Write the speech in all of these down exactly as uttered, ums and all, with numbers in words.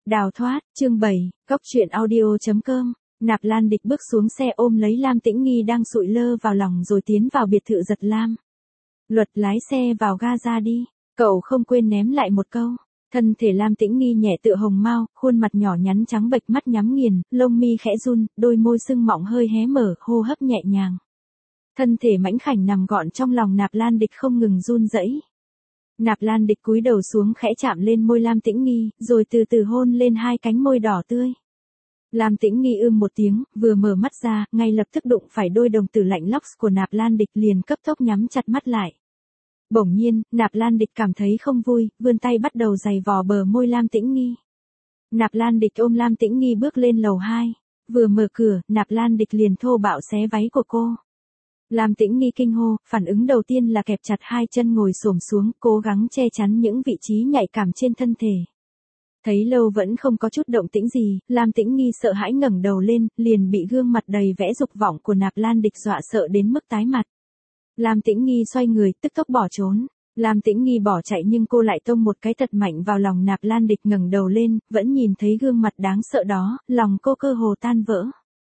Đào thoát, chương bảy, góc truyện audio.com. Nạp Lan Địch bước xuống xe ôm lấy Lam Tĩnh Nghi đang sụi lơ vào lòng rồi tiến vào biệt thự Giật Lam. Luật lái xe vào ga ra đi, cậu không quên ném lại một câu. Thân thể Lam Tĩnh Nghi nhẹ tựa hồng mao, khuôn mặt nhỏ nhắn trắng bệch, mắt nhắm nghiền, lông mi khẽ run, đôi môi sưng mọng hơi hé mở, hô hấp nhẹ nhàng. Thân thể mảnh khảnh nằm gọn trong lòng Nạp Lan Địch không ngừng run rẩy. Nạp Lan Địch cúi đầu xuống khẽ chạm lên môi Lam Tĩnh Nghi, rồi từ từ hôn lên hai cánh môi đỏ tươi. Lam Tĩnh Nghi ưm một tiếng, vừa mở mắt ra, ngay lập tức đụng phải đôi đồng tử lạnh locks của Nạp Lan Địch, liền cấp tốc nhắm chặt mắt lại. Bỗng nhiên, Nạp Lan Địch cảm thấy không vui, vươn tay bắt đầu giày vò bờ môi Lam Tĩnh Nghi. Nạp Lan Địch ôm Lam Tĩnh Nghi bước lên lầu hai, vừa mở cửa, Nạp Lan Địch liền thô bạo xé váy của cô. Lam Tĩnh Nghi kinh hô, phản ứng đầu tiên là kẹp chặt hai chân ngồi xổm xuống, cố gắng che chắn những vị trí nhạy cảm trên thân thể. Thấy lâu vẫn không có chút động tĩnh gì, Lam Tĩnh Nghi sợ hãi ngẩng đầu lên, liền bị gương mặt đầy vẻ dục vọng của Nạp Lan Địch dọa sợ đến mức tái mặt. Lam Tĩnh Nghi xoay người, tức tốc bỏ trốn. Lam Tĩnh Nghi bỏ chạy nhưng cô lại tông một cái thật mạnh vào lòng Nạp Lan Địch, ngẩng đầu lên, vẫn nhìn thấy gương mặt đáng sợ đó, lòng cô cơ hồ tan vỡ.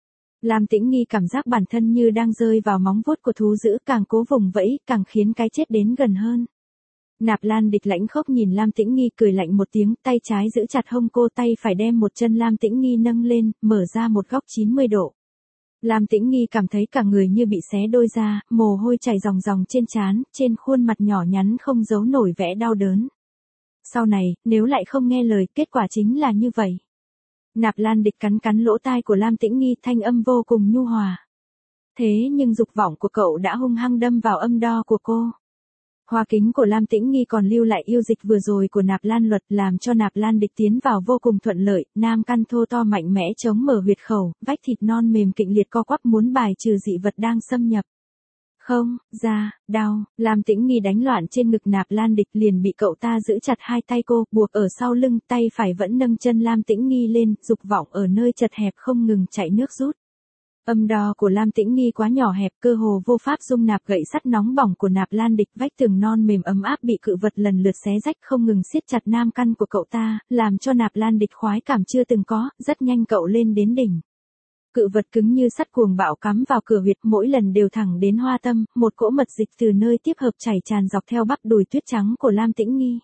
Lam Tĩnh Nghi cảm giác bản thân như đang rơi vào móng vuốt của thú dữ, càng cố vùng vẫy, càng khiến cái chết đến gần hơn. Nạp Lan Địch lãnh khốc nhìn Lam Tĩnh Nghi cười lạnh một tiếng, tay trái giữ chặt hông cô, tay phải đem một chân Lam Tĩnh Nghi nâng lên, mở ra một góc chín mươi độ. Lam Tĩnh Nghi cảm thấy cả người như bị xé đôi ra, mồ hôi chảy ròng ròng trên trán, trên khuôn mặt nhỏ nhắn không giấu nổi vẻ đau đớn. Sau này, nếu lại không nghe lời, kết quả chính là như vậy. Nạp Lan Địch cắn cắn lỗ tai của Lam Tĩnh Nghi, thanh âm vô cùng nhu hòa. Thế nhưng dục vọng của cậu đã hung hăng đâm vào âm đo của cô. Hoa kính của Lam Tĩnh Nghi còn lưu lại yêu dịch vừa rồi của Nạp Lan Luật, làm cho Nạp Lan Địch tiến vào vô cùng thuận lợi, nam căn thô to mạnh mẽ chống mở huyệt khẩu, vách thịt non mềm kịch liệt co quắp muốn bài trừ dị vật đang xâm nhập. Không, ra, đau, Lam Tĩnh Nghi đánh loạn trên ngực Nạp Lan Địch, liền bị cậu ta giữ chặt hai tay cô, buộc ở sau lưng, tay phải vẫn nâng chân Lam Tĩnh Nghi lên, dục vọng ở nơi chật hẹp không ngừng chạy nước rút. Âm đo của Lam Tĩnh Nghi quá nhỏ hẹp, cơ hồ vô pháp dung nạp gậy sắt nóng bỏng của Nạp Lan Địch, vách tường non mềm ấm áp bị cự vật lần lượt xé rách không ngừng siết chặt nam căn của cậu ta, làm cho Nạp Lan Địch khoái cảm chưa từng có, rất nhanh cậu lên đến đỉnh. Cự vật cứng như sắt cuồng bạo cắm vào cửa huyệt, mỗi lần đều thẳng đến hoa tâm, một cỗ mật dịch từ nơi tiếp hợp chảy tràn dọc theo bắp đùi tuyết trắng của Lam Tĩnh Nghi.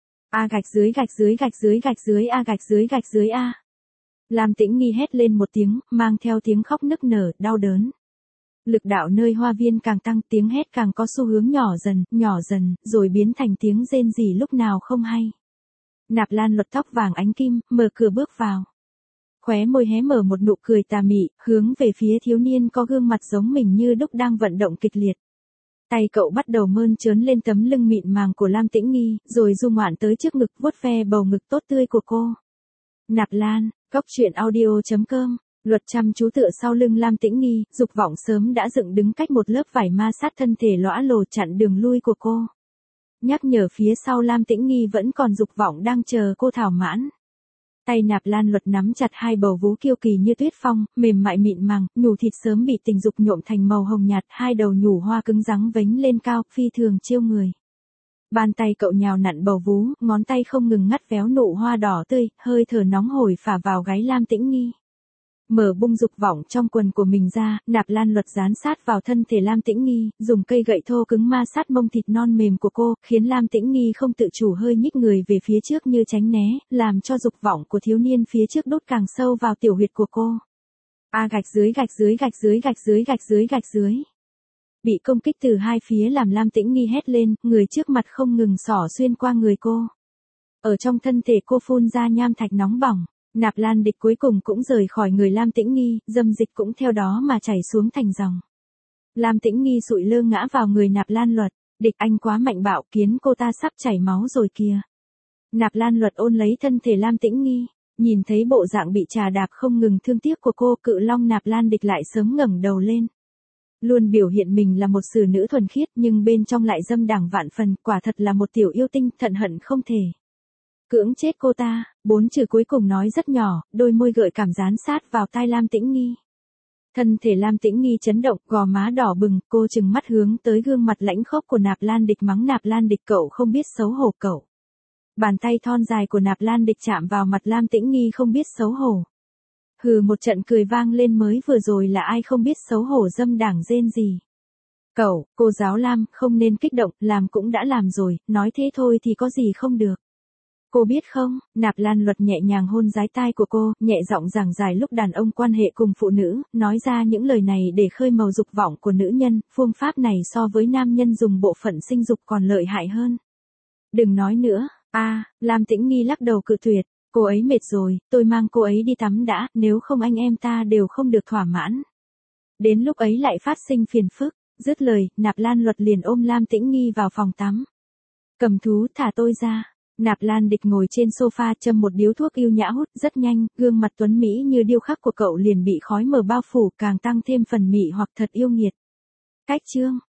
A gạch dưới gạch dưới gạch dưới gạch dưới a gạch dưới gạch dưới a. Lam Tĩnh Nghi hét lên một tiếng, mang theo tiếng khóc nức nở, đau đớn. Lực đạo nơi hoa viên càng tăng, tiếng hét càng có xu hướng nhỏ dần, nhỏ dần, rồi biến thành tiếng rên rỉ lúc nào không hay. Nạp Lan Luật tóc vàng ánh kim, mở cửa bước vào. Khóe môi hé mở một nụ cười tà mị, hướng về phía thiếu niên có gương mặt giống mình như đúc đang vận động kịch liệt. Tay cậu bắt đầu mơn trớn lên tấm lưng mịn màng của Lam Tĩnh Nghi, rồi du ngoạn tới trước ngực, vuốt ve bầu ngực tốt tươi của cô. Nạp Lan, góc truyện audio.com. Luật chăm chú tựa sau lưng Lam Tĩnh Nghi, dục vọng sớm đã dựng đứng cách một lớp vải ma sát thân thể lõa lồ chặn đường lui của cô. Nhắc nhở phía sau Lam Tĩnh Nghi vẫn còn dục vọng đang chờ cô thỏa mãn. Tay Nạp Lan Luật nắm chặt hai bầu vú kiêu kỳ như tuyết phong, mềm mại mịn màng, nhủ thịt sớm bị tình dục nhuộm thành màu hồng nhạt, hai đầu nhủ hoa cứng rắn vếnh lên cao, phi thường chiêu người. Bàn tay cậu nhào nặn bầu vú, ngón tay không ngừng ngắt véo nụ hoa đỏ tươi, hơi thở nóng hổi phả vào gáy Lam Tĩnh Nghi. Mở bung dục vọng trong quần của mình ra, Nạp Lan Luật dán sát vào thân thể Lam Tĩnh Nghi, dùng cây gậy thô cứng ma sát mông thịt non mềm của cô, khiến Lam Tĩnh Nghi không tự chủ hơi nhích người về phía trước như tránh né, làm cho dục vọng của thiếu niên phía trước đốt càng sâu vào tiểu huyệt của cô. A gạch dưới gạch dưới gạch dưới gạch dưới gạch dưới gạch dưới. Bị công kích từ hai phía làm Lam Tĩnh Nghi hét lên, người trước mặt không ngừng xỏ xuyên qua người cô. Ở trong thân thể cô phun ra nham thạch nóng bỏng. Nạp Lan Địch cuối cùng cũng rời khỏi người Lam Tĩnh Nghi, dâm dịch cũng theo đó mà chảy xuống thành dòng. Lam Tĩnh Nghi sụi lơ ngã vào người Nạp Lan Luật, Địch anh quá mạnh bạo, khiến cô ta sắp chảy máu rồi kìa. Nạp Lan Luật ôn lấy thân thể Lam Tĩnh Nghi, nhìn thấy bộ dạng bị trà đạp không ngừng thương tiếc của cô, Cự Long Nạp Lan Địch lại sớm ngẩng đầu lên. Luôn biểu hiện mình là một xử nữ thuần khiết nhưng bên trong lại dâm đảng vạn phần, quả thật là một tiểu yêu tinh, thận hận không thể. Cưỡng chết cô ta, bốn chữ cuối cùng nói rất nhỏ, đôi môi gợi cảm dán sát vào tai Lam Tĩnh Nghi. Thân thể Lam Tĩnh Nghi chấn động, gò má đỏ bừng, cô trừng mắt hướng tới gương mặt lãnh khốc của Nạp Lan Địch, mắng Nạp Lan Địch, cậu không biết xấu hổ cậu. Bàn tay thon dài của Nạp Lan Địch chạm vào mặt Lam Tĩnh Nghi không biết xấu hổ. Hừ một trận cười vang lên mới vừa rồi là ai không biết xấu hổ dâm đảng rên gì. Cậu, cô giáo Lam, không nên kích động, làm cũng đã làm rồi, nói thế thôi thì có gì không được. Cô biết không, Nạp Lan Luật nhẹ nhàng hôn dái tai của cô, nhẹ giọng giảng giải lúc đàn ông quan hệ cùng phụ nữ, nói ra những lời này để khơi mào dục vọng của nữ nhân, phương pháp này so với nam nhân dùng bộ phận sinh dục còn lợi hại hơn. Đừng nói nữa, a à, Lam Tĩnh Nghi lắc đầu cự tuyệt, cô ấy mệt rồi, tôi mang cô ấy đi tắm đã, nếu không anh em ta đều không được thỏa mãn. Đến lúc ấy lại phát sinh phiền phức, dứt lời, Nạp Lan Luật liền ôm Lam Tĩnh Nghi vào phòng tắm. Cầm thú thả tôi ra. Nạp Lan Địch ngồi trên sofa châm một điếu thuốc yêu nhã hút rất nhanh, gương mặt tuấn mỹ như điêu khắc của cậu liền bị khói mờ bao phủ càng tăng thêm phần mị hoặc thật yêu nghiệt. Cách chương